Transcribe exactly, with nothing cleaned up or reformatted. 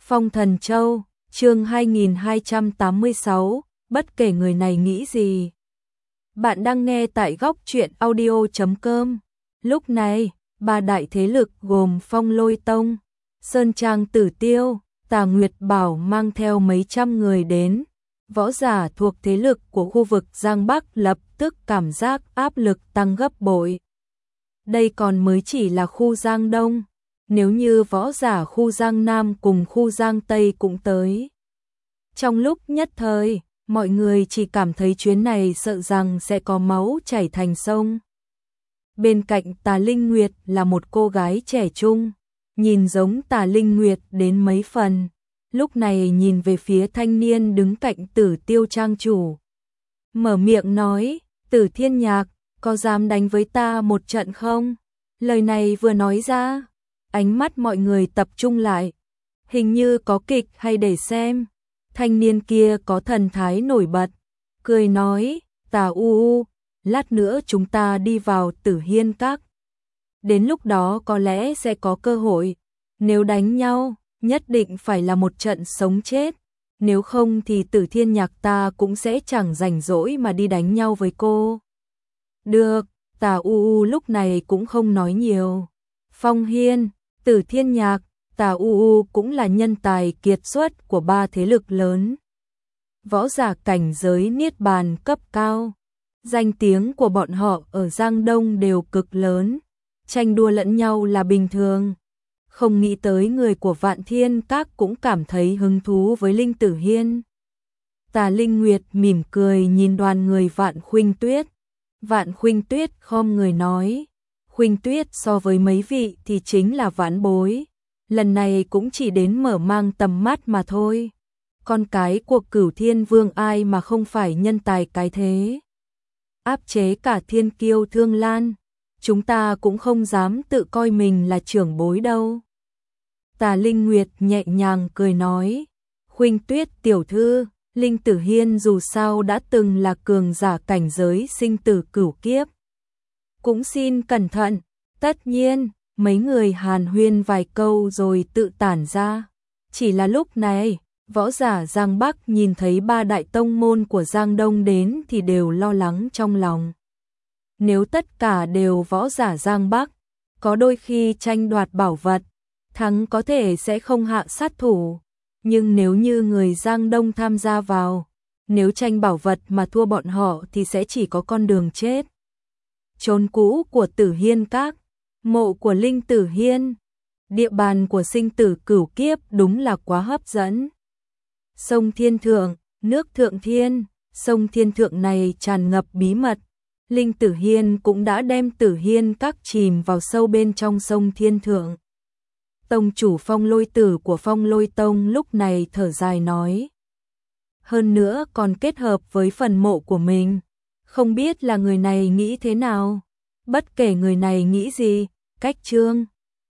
Phong Thần Châu, chương hai nghìn hai trăm tám mươi sáu, bất kể người này nghĩ gì. Bạn đang nghe tại góc truyện audio chấm com. Lúc này, ba đại thế lực gồm Phong Lôi Tông, Sơn Trang Tử Tiêu, Tà Nguyệt Bảo mang theo mấy trăm người đến. Võ giả thuộc thế lực của khu vực Giang Bắc lập tức cảm giác áp lực tăng gấp bội. Đây còn mới chỉ là khu Giang Đông, nếu như võ giả khu Giang Nam cùng khu Giang Tây cũng tới. Trong lúc nhất thời, mọi người chỉ cảm thấy chuyến này sợ rằng sẽ có máu chảy thành sông. Bên cạnh Tà Linh Nguyệt là một cô gái trẻ trung, nhìn giống Tà Linh Nguyệt đến mấy phần. Lúc này nhìn về phía thanh niên đứng cạnh Tử Tiêu trang chủ. Mở miệng nói, Tử Thiên Nhạc, có dám đánh với ta một trận không? Lời này vừa nói ra, ánh mắt mọi người tập trung lại. Hình như có kịch hay để xem. Thanh niên kia có thần thái nổi bật, cười nói, Tà U U, lát nữa chúng ta đi vào Tử Hiên Các. Đến lúc đó có lẽ sẽ có cơ hội, nếu đánh nhau, nhất định phải là một trận sống chết, nếu không thì Tử Thiên Nhạc ta cũng sẽ chẳng rảnh rỗi mà đi đánh nhau với cô. Được, Tà U U lúc này cũng không nói nhiều. Phong Hiên, Tử Thiên Nhạc, Tà U U cũng là nhân tài kiệt xuất của ba thế lực lớn. Võ giả cảnh giới niết bàn cấp cao. Danh tiếng của bọn họ ở Giang Đông đều cực lớn, tranh đua lẫn nhau là bình thường. Không nghĩ tới người của Vạn Thiên Các cũng cảm thấy hứng thú với Linh Tử Hiên. Tà Linh Nguyệt mỉm cười nhìn đoàn người Vạn Khuynh Tuyết. Vạn Khuynh Tuyết khom người nói, Khuynh Tuyết so với mấy vị thì chính là vãn bối. Lần này cũng chỉ đến mở mang tầm mắt mà thôi. Con cái của Cửu Thiên Vương ai mà không phải nhân tài cái thế. Áp chế cả thiên kiêu Thương Lan, chúng ta cũng không dám tự coi mình là trưởng bối đâu. Tà Linh Nguyệt nhẹ nhàng cười nói, Khuynh Tuyết tiểu thư, Linh Tử Hiên dù sao đã từng là cường giả cảnh giới sinh tử cửu kiếp. Cũng xin cẩn thận, tất nhiên, mấy người hàn huyên vài câu rồi tự tản ra. Chỉ là lúc này, võ giả Giang Bắc nhìn thấy ba đại tông môn của Giang Đông đến thì đều lo lắng trong lòng. Nếu tất cả đều võ giả Giang Bắc, có đôi khi tranh đoạt bảo vật, thắng có thể sẽ không hạ sát thủ. Nhưng nếu như người Giang Đông tham gia vào, nếu tranh bảo vật mà thua bọn họ thì sẽ chỉ có con đường chết. Chốn cũ của Tử Hiên Các, mộ của Linh Tử Hiên, địa bàn của sinh tử cửu kiếp đúng là quá hấp dẫn. Sông Thiên Thượng, nước Thượng Thiên, sông Thiên Thượng này tràn ngập bí mật. Linh Tử Hiên cũng đã đem Tử Hiên Các chìm vào sâu bên trong sông Thiên Thượng. Tông chủ Phong Lôi Tử của Phong Lôi Tông lúc này thở dài nói. Hơn nữa còn kết hợp với phần mộ của mình. Không biết là người này nghĩ thế nào. Bất kể người này nghĩ gì, cách chương.